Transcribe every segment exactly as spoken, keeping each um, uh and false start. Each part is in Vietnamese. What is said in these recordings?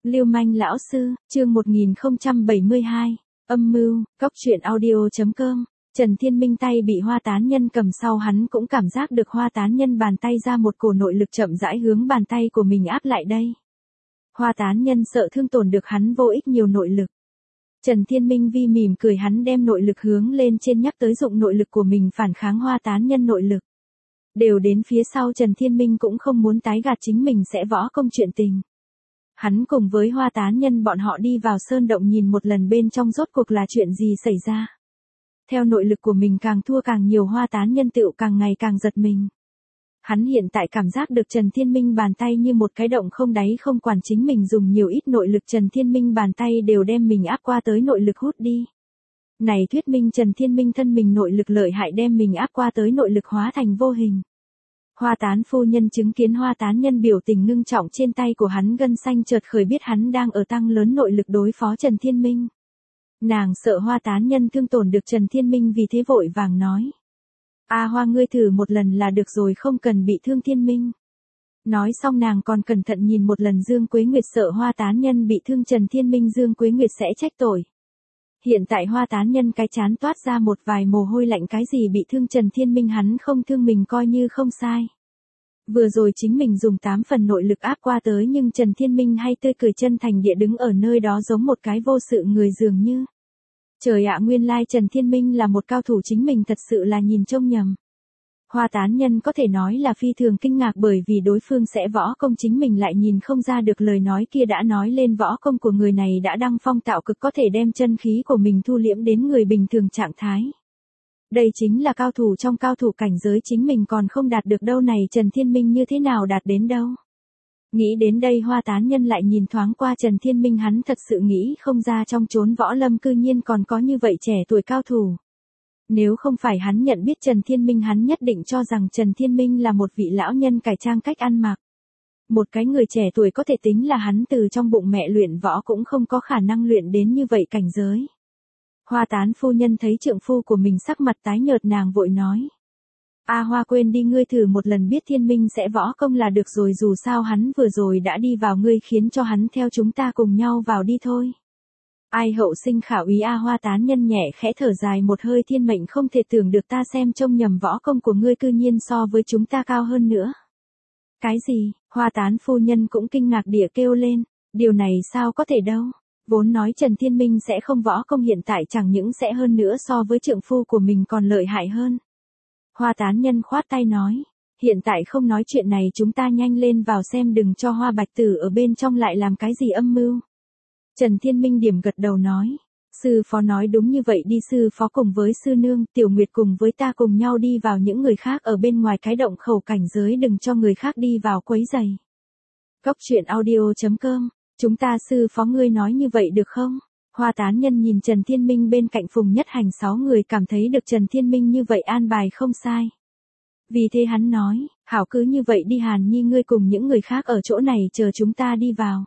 Lưu manh lão sư, chương một nghìn không trăm bảy mươi hai, âm mưu, cóc truyện audio chấm com. Trần Thiên Minh tay bị Hoa Tán Nhân cầm sau, hắn cũng cảm giác được Hoa Tán Nhân bàn tay ra một cổ nội lực chậm rãi hướng bàn tay của mình áp lại đây. Hoa Tán Nhân sợ thương tổn được hắn vô ích nhiều nội lực. Trần Thiên Minh vi mỉm cười, hắn đem nội lực hướng lên trên, nhắc tới dụng nội lực của mình phản kháng Hoa Tán Nhân nội lực. Đều đến phía sau, Trần Thiên Minh cũng không muốn tái gạt chính mình sẽ võ công chuyện tình. Hắn cùng với Hoa Tán Nhân bọn họ đi vào sơn động nhìn một lần bên trong rốt cuộc là chuyện gì xảy ra. Theo nội lực của mình càng thua càng nhiều, Hoa Tán Nhân tựu càng ngày càng giật mình. Hắn hiện tại cảm giác được Trần Thiên Minh bàn tay như một cái động không đáy, không quản chính mình dùng nhiều ít nội lực, Trần Thiên Minh bàn tay đều đem mình áp qua tới, nội lực hút đi. Này thuyết minh Trần Thiên Minh thân mình nội lực lợi hại, đem mình áp qua tới, nội lực hóa thành vô hình. Hoa Tán phu nhân chứng kiến Hoa Tán Nhân biểu tình ngưng trọng, trên tay của hắn gân xanh chợt khởi, biết hắn đang ở tăng lớn nội lực đối phó Trần Thiên Minh. Nàng sợ Hoa Tán Nhân thương tổn được Trần Thiên Minh, vì thế vội vàng nói: A Hoa, ngươi thử một lần là được rồi, không cần bị thương Thiên Minh. Nói xong nàng còn cẩn thận nhìn một lần Dương Quế Nguyệt, sợ Hoa Tán Nhân bị thương Trần Thiên Minh, Dương Quế Nguyệt sẽ trách tội. Hiện tại Hoa Tán Nhân cái chán toát ra một vài mồ hôi lạnh, cái gì bị thương Trần Thiên Minh hắn không thương mình coi như không sai. Vừa rồi chính mình dùng tám phần nội lực áp qua tới, nhưng Trần Thiên Minh hay tươi cười chân thành địa đứng ở nơi đó giống một cái vô sự người dường như. Trời ạ, nguyên lai Trần Thiên Minh là một cao thủ, chính mình thật sự là nhìn trông nhầm. Hoa Tán Nhân có thể nói là phi thường kinh ngạc, bởi vì đối phương sẽ võ công chính mình lại nhìn không ra được, lời nói kia đã nói lên võ công của người này đã đăng phong tạo cực, có thể đem chân khí của mình thu liễm đến người bình thường trạng thái. Đây chính là cao thủ trong cao thủ, cảnh giới chính mình còn không đạt được đâu, này Trần Thiên Minh như thế nào đạt đến đâu. Nghĩ đến đây, Hoa Tán Nhân lại nhìn thoáng qua Trần Thiên Minh, hắn thật sự nghĩ không ra trong chốn võ lâm cư nhiên còn có như vậy trẻ tuổi cao thủ. Nếu không phải hắn nhận biết Trần Thiên Minh, hắn nhất định cho rằng Trần Thiên Minh là một vị lão nhân cải trang cách ăn mặc. Một cái người trẻ tuổi có thể tính là hắn từ trong bụng mẹ luyện võ cũng không có khả năng luyện đến như vậy cảnh giới. Hoa Tán phu nhân thấy trượng phu của mình sắc mặt tái nhợt, nàng vội nói: A Hoa, quên đi, ngươi thử một lần biết Thiên Minh sẽ võ công là được rồi, dù sao hắn vừa rồi đã đi vào, ngươi khiến cho hắn theo chúng ta cùng nhau vào đi thôi. Ai hậu sinh khảo ý. A Hoa Tán Nhân nhẹ khẽ thở dài một hơi: thiên mệnh, không thể tưởng được ta xem trông nhầm, võ công của ngươi cư nhiên so với chúng ta cao hơn nữa. Cái gì? Hoa Tán phu nhân cũng kinh ngạc địa kêu lên: điều này sao có thể đâu, vốn nói Trần Thiên Minh sẽ không võ công, hiện tại chẳng những sẽ hơn nữa, so với trượng phu của mình còn lợi hại hơn. Hoa Tán Nhân khoát tay nói: hiện tại không nói chuyện này, chúng ta nhanh lên vào xem, đừng cho Hoa Bạch Tử ở bên trong lại làm cái gì âm mưu. Trần Thiên Minh điểm gật đầu nói: sư phó nói đúng như vậy đi, sư phó cùng với sư nương, Tiểu Nguyệt cùng với ta cùng nhau đi vào, những người khác ở bên ngoài cái động khẩu cảnh giới đừng cho người khác đi vào quấy rầy. Cóc truyện audio chấm com. Chúng ta sư phó, ngươi nói như vậy được không? Hoa Tán Nhân nhìn Trần Thiên Minh bên cạnh Phùng Nhất Hành sáu người, cảm thấy được Trần Thiên Minh như vậy an bài không sai. Vì thế hắn nói: hảo, cứ như vậy đi, Hàn Nhi ngươi cùng những người khác ở chỗ này chờ chúng ta đi vào.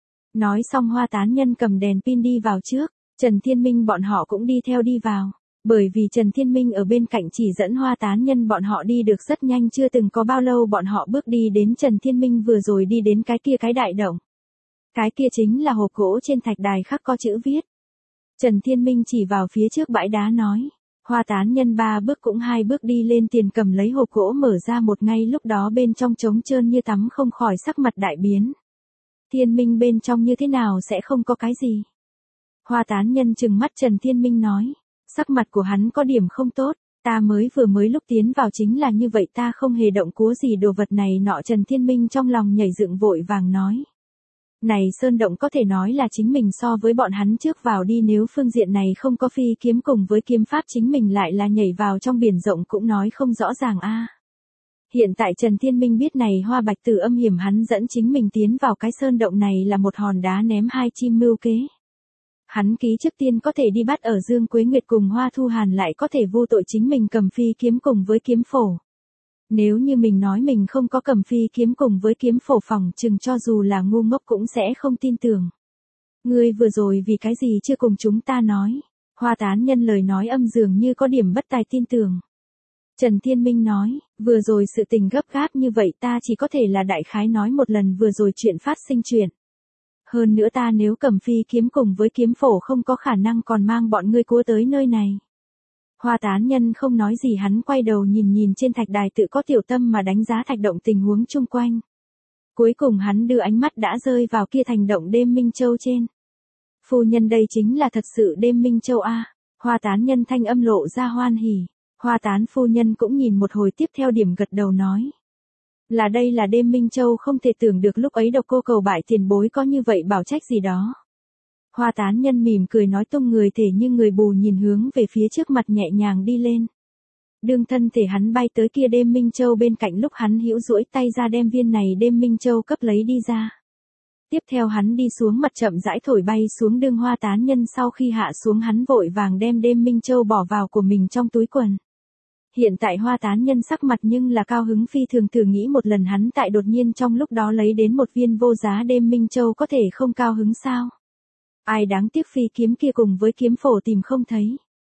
Nói xong Hoa Tán Nhân cầm đèn pin đi vào trước, Trần Thiên Minh bọn họ cũng đi theo đi vào. Bởi vì Trần Thiên Minh ở bên cạnh chỉ dẫn Hoa Tán Nhân bọn họ đi được rất nhanh, chưa từng có bao lâu bọn họ bước đi đến Trần Thiên Minh vừa rồi đi đến cái kia cái đại động. Cái kia chính là hộp gỗ trên thạch đài khắc có chữ viết. Trần Thiên Minh chỉ vào phía trước bãi đá nói: Hoa Tán Nhân ba bước cũng hai bước đi lên tiền, cầm lấy hộp gỗ mở ra, một ngay lúc đó bên trong trống trơn như tắm, không khỏi sắc mặt đại biến. Thiên Minh, bên trong như thế nào sẽ không có cái gì? Hoa Tán Nhân trừng mắt Trần Thiên Minh nói: sắc mặt của hắn có điểm không tốt, ta mới vừa mới lúc tiến vào chính là như vậy, ta không hề động cúa gì đồ vật này nọ. Trần Thiên Minh trong lòng nhảy dựng, vội vàng nói: này sơn động có thể nói là chính mình so với bọn hắn trước vào đi, nếu phương diện này không có phi kiếm cùng với kiếm pháp, chính mình lại là nhảy vào trong biển rộng cũng nói không rõ ràng a. Hiện tại Trần Thiên Minh biết này Hoa Bạch Tử âm hiểm, hắn dẫn chính mình tiến vào cái sơn động này là một hòn đá ném hai chim mưu kế. Hắn ký trước tiên có thể đi bắt ở Dương Quế Nguyệt cùng Hoa Thu Hàn, lại có thể vô tội chính mình cầm phi kiếm cùng với kiếm phổ. Nếu như mình nói mình không có cầm phi kiếm cùng với kiếm phổ, phòng chừng cho dù là ngu ngốc cũng sẽ không tin tưởng. Ngươi vừa rồi vì cái gì chưa cùng chúng ta nói? Hoa Tán Nhân lời nói âm dường như có điểm bất tài tin tưởng. Trần Thiên Minh nói: vừa rồi sự tình gấp gáp như vậy, ta chỉ có thể là đại khái nói một lần vừa rồi chuyện phát sinh chuyện. Hơn nữa ta nếu cầm phi kiếm cùng với kiếm phổ không có khả năng còn mang bọn ngươi cua tới nơi này. Hoa tán nhân không nói gì, hắn quay đầu nhìn nhìn trên thạch đài tự có tiểu tâm mà đánh giá thạch động tình huống chung quanh. Cuối cùng hắn đưa ánh mắt đã rơi vào kia thành động đêm Minh Châu trên. Phu nhân, đây chính là thật sự đêm Minh Châu a. Hoa tán nhân thanh âm lộ ra hoan hỉ. Hoa tán phu nhân cũng nhìn một hồi, tiếp theo điểm gật đầu nói. Là đây là đêm Minh Châu, không thể tưởng được lúc ấy độc cô cầu bại tiền bối có như vậy bảo trách gì đó. Hoa tán nhân mỉm cười nói, tung người thể như người bù nhìn hướng về phía trước mặt nhẹ nhàng đi lên. Đương thân thể hắn bay tới kia đêm Minh Châu bên cạnh, lúc hắn hữu duỗi tay ra đem viên này đêm Minh Châu cấp lấy đi ra. Tiếp theo hắn đi xuống mặt chậm rãi thổi bay xuống, đương hoa tán nhân sau khi hạ xuống hắn vội vàng đem đêm Minh Châu bỏ vào của mình trong túi quần. Hiện tại hoa tán nhân sắc mặt nhưng là cao hứng phi thường, thử nghĩ một lần hắn tại đột nhiên trong lúc đó lấy đến một viên vô giá đêm Minh Châu có thể không cao hứng sao? Ai đáng tiếc phi kiếm kia cùng với kiếm phổ tìm không thấy.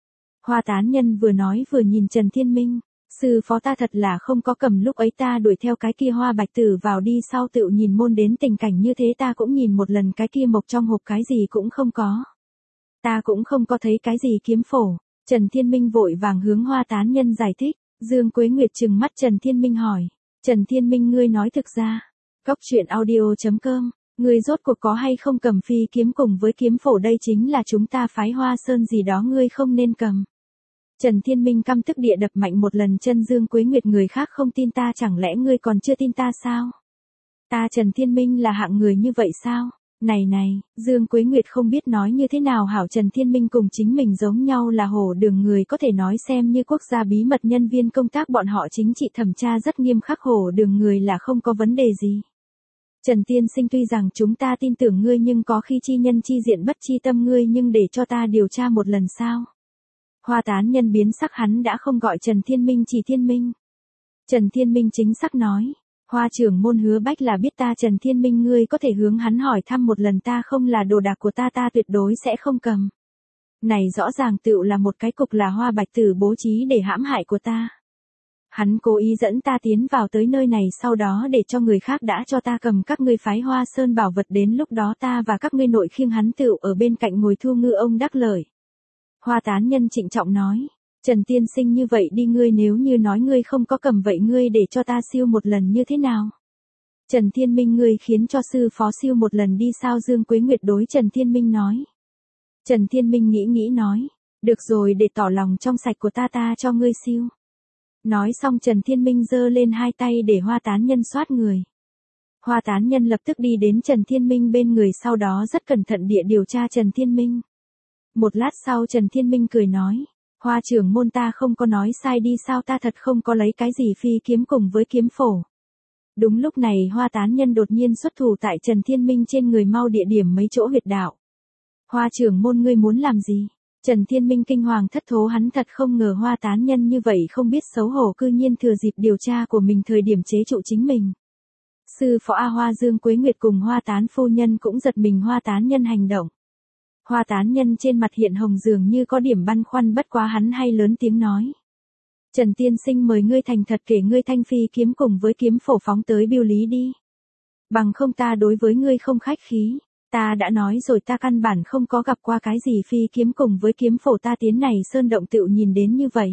Hoa tán nhân vừa nói vừa nhìn Trần Thiên Minh, sư phó ta thật là không có cầm, lúc ấy ta đuổi theo cái kia hoa bạch tử vào đi sau tự nhìn môn đến tình cảnh như thế, ta cũng nhìn một lần cái kia mộc trong hộp cái gì cũng không có. Ta cũng không có thấy cái gì kiếm phổ. Trần Thiên Minh vội vàng hướng hoa tán nhân giải thích. Dương Quế Nguyệt trừng mắt Trần Thiên Minh hỏi. Trần Thiên Minh, ngươi nói thực ra. Cóc truyện audio chấm com. Ngươi rốt cuộc có hay không cầm phi kiếm cùng với kiếm phổ, đây chính là chúng ta phái Hoa Sơn gì đó, ngươi không nên cầm. Trần Thiên Minh căm tức địa đập mạnh một lần chân Dương Quế Nguyệt, người khác không tin ta, chẳng lẽ ngươi còn chưa tin ta sao? Ta Trần Thiên Minh là hạng người như vậy sao? Này này, Dương Quế Nguyệt không biết nói như thế nào hảo. Trần Thiên Minh cùng chính mình giống nhau là hổ đường người, có thể nói xem như quốc gia bí mật nhân viên công tác, bọn họ chính trị thẩm tra rất nghiêm khắc, hổ đường người là không có vấn đề gì. Trần Tiên Sinh, tuy rằng chúng ta tin tưởng ngươi nhưng có khi chi nhân chi diện bất chi tâm, ngươi nhưng để cho ta điều tra một lần sao? Hoa tán nhân biến sắc, hắn đã không gọi Trần Thiên Minh, chỉ Thiên Minh. Trần Thiên Minh chính xác nói. Hoa trưởng môn Hứa Bách là biết ta Trần Thiên Minh, ngươi có thể hướng hắn hỏi thăm một lần, ta không là đồ đạc của ta, ta tuyệt đối sẽ không cầm. Này rõ ràng tựu là một cái cục là hoa bạch tử bố trí để hãm hại của ta. Hắn cố ý dẫn ta tiến vào tới nơi này, sau đó để cho người khác đã cho ta cầm các ngươi phái Hoa Sơn bảo vật, đến lúc đó ta và các ngươi nội khiêng hắn tựu ở bên cạnh ngồi thu ngư ông đắc lợi. Hoa tán nhân trịnh trọng nói. Trần Tiên Sinh, như vậy đi, ngươi nếu như nói ngươi không có cầm, vậy ngươi để cho ta siêu một lần như thế nào? Trần Thiên Minh, ngươi khiến cho sư phó siêu một lần đi sao? Dương Quế Nguyệt đối Trần Thiên Minh nói. Trần Thiên Minh nghĩ nghĩ nói. Được rồi, để tỏ lòng trong sạch của ta, ta cho ngươi siêu. Nói xong Trần Thiên Minh giơ lên hai tay để hoa tán nhân soát người. Hoa tán nhân lập tức đi đến Trần Thiên Minh bên người, sau đó rất cẩn thận địa điều tra Trần Thiên Minh. Một lát sau Trần Thiên Minh cười nói. Hoa trưởng môn, ta không có nói sai đi sao, ta thật không có lấy cái gì phi kiếm cùng với kiếm phổ. Đúng lúc này hoa tán nhân đột nhiên xuất thủ tại Trần Thiên Minh trên người, mau địa điểm mấy chỗ huyệt đạo. Hoa trưởng môn, ngươi muốn làm gì? Trần Thiên Minh kinh hoàng thất thố, hắn thật không ngờ hoa tán nhân như vậy không biết xấu hổ, cư nhiên thừa dịp điều tra của mình thời điểm chế trụ chính mình. Sư phó A Hoa, Dương Quế Nguyệt cùng hoa tán phu nhân cũng giật mình hoa tán nhân hành động. Hoa tán nhân trên mặt hiện hồng, dường như có điểm băn khoăn, bất quá hắn hay lớn tiếng nói. Trần Tiên Sinh, mời ngươi thành thật kể ngươi thanh phi kiếm cùng với kiếm phổ phóng tới biêu lý đi. Bằng không ta đối với ngươi không khách khí. Ta đã nói rồi, ta căn bản không có gặp qua cái gì phi kiếm cùng với kiếm phổ, ta tiến này sơn động tựu nhìn đến như vậy.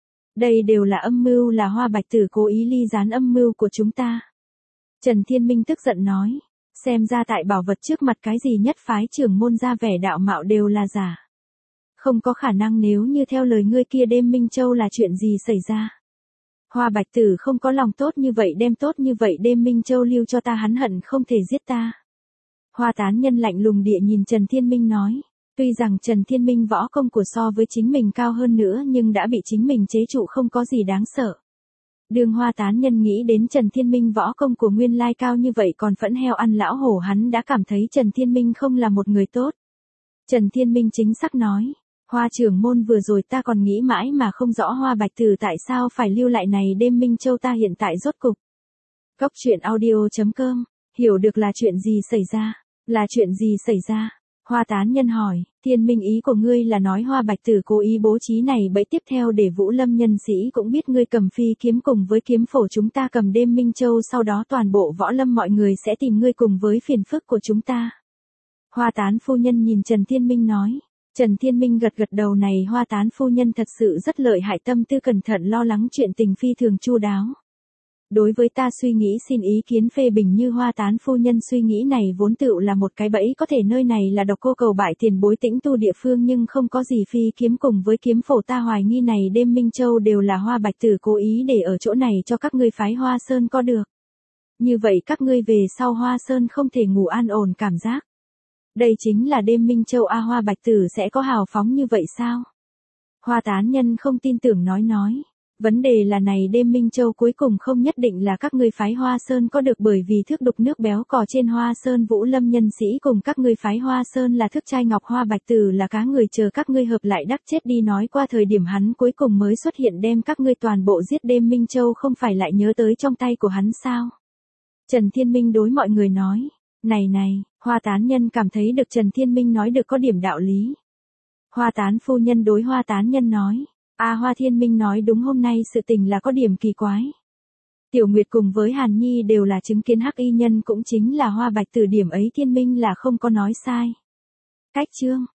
Đây đều là âm mưu, là hoa bạch tử cố ý ly gián âm mưu của chúng ta. Trần Thiên Minh tức giận nói. Xem ra tại bảo vật trước mặt cái gì nhất phái trưởng môn ra vẻ đạo mạo đều là giả. Không có khả năng, nếu như theo lời ngươi kia đêm Minh Châu là chuyện gì xảy ra. Hoa bạch tử không có lòng tốt như vậy, đem tốt như vậy đêm Minh Châu lưu cho ta, hắn hận không thể giết ta. Hoa tán nhân lạnh lùng địa nhìn Trần Thiên Minh nói. Tuy rằng Trần Thiên Minh võ công của so với chính mình cao hơn nữa, nhưng đã bị chính mình chế trụ, không có gì đáng sợ. Đường hoa tán nhân nghĩ đến Trần Thiên Minh võ công của nguyên lai cao như vậy, còn phẫn heo ăn lão hổ, hắn đã cảm thấy Trần Thiên Minh không là một người tốt. Trần Thiên Minh chính xác nói. Hoa trưởng môn, vừa rồi ta còn nghĩ mãi mà không rõ hoa bạch tử tại sao phải lưu lại này đêm Minh Châu, ta hiện tại rốt cục. Cóc truyện audio chấm com. Hiểu được là chuyện gì xảy ra. Là chuyện gì xảy ra? Hoa tán nhân hỏi. Thiên Minh, ý của ngươi là nói hoa bạch tử cố ý bố trí này bẫy tiếp theo để Vũ Lâm nhân sĩ cũng biết ngươi cầm phi kiếm cùng với kiếm phổ, chúng ta cầm đêm Minh Châu, sau đó toàn bộ võ lâm mọi người sẽ tìm ngươi cùng với phiền phức của chúng ta. Hoa tán phu nhân nhìn Trần Thiên Minh nói. Trần Thiên Minh gật gật đầu, này Hoa tán phu nhân thật sự rất lợi hại, tâm tư cẩn thận, lo lắng chuyện tình phi thường chu đáo. Đối với ta suy nghĩ xin ý kiến phê bình như Hoa tán phu nhân suy nghĩ này vốn tựu là một cái bẫy, có thể nơi này là độc cô cầu bại tiền bối tĩnh tu địa phương nhưng không có gì phi kiếm cùng với kiếm phổ, ta hoài nghi này đêm Minh Châu đều là Hoa Bạch Tử cố ý để ở chỗ này cho các ngươi phái Hoa Sơn có được. Như vậy các ngươi về sau Hoa Sơn không thể ngủ an ổn cảm giác. Đây chính là đêm Minh Châu a, Hoa Bạch Tử sẽ có hào phóng như vậy sao? Hoa tán nhân không tin tưởng nói nói. Vấn đề là này đêm Minh Châu cuối cùng không nhất định là các ngươi phái Hoa Sơn có được, bởi vì thức đục nước béo cò trên Hoa Sơn Vũ Lâm nhân sĩ cùng các ngươi phái Hoa Sơn là thức trai ngọc, Hoa Bạch Tử là cá người, chờ các ngươi hợp lại đắc chết đi, nói qua thời điểm hắn cuối cùng mới xuất hiện đem các ngươi toàn bộ giết, đêm Minh Châu không phải lại nhớ tới trong tay của hắn sao? Trần Thiên Minh đối mọi người nói. Này này, Hoa tán nhân cảm thấy được Trần Thiên Minh nói được có điểm đạo lý. Hoa tán phu nhân đối Hoa tán nhân nói. A Hoa Thiên Minh nói đúng, hôm nay sự tình là có điểm kỳ quái. Tiểu Nguyệt cùng với Hàn Nhi đều là chứng kiến hắc y nhân cũng chính là Hoa Bạch Tử, điểm ấy Thiên Minh là không có nói sai. Cách chương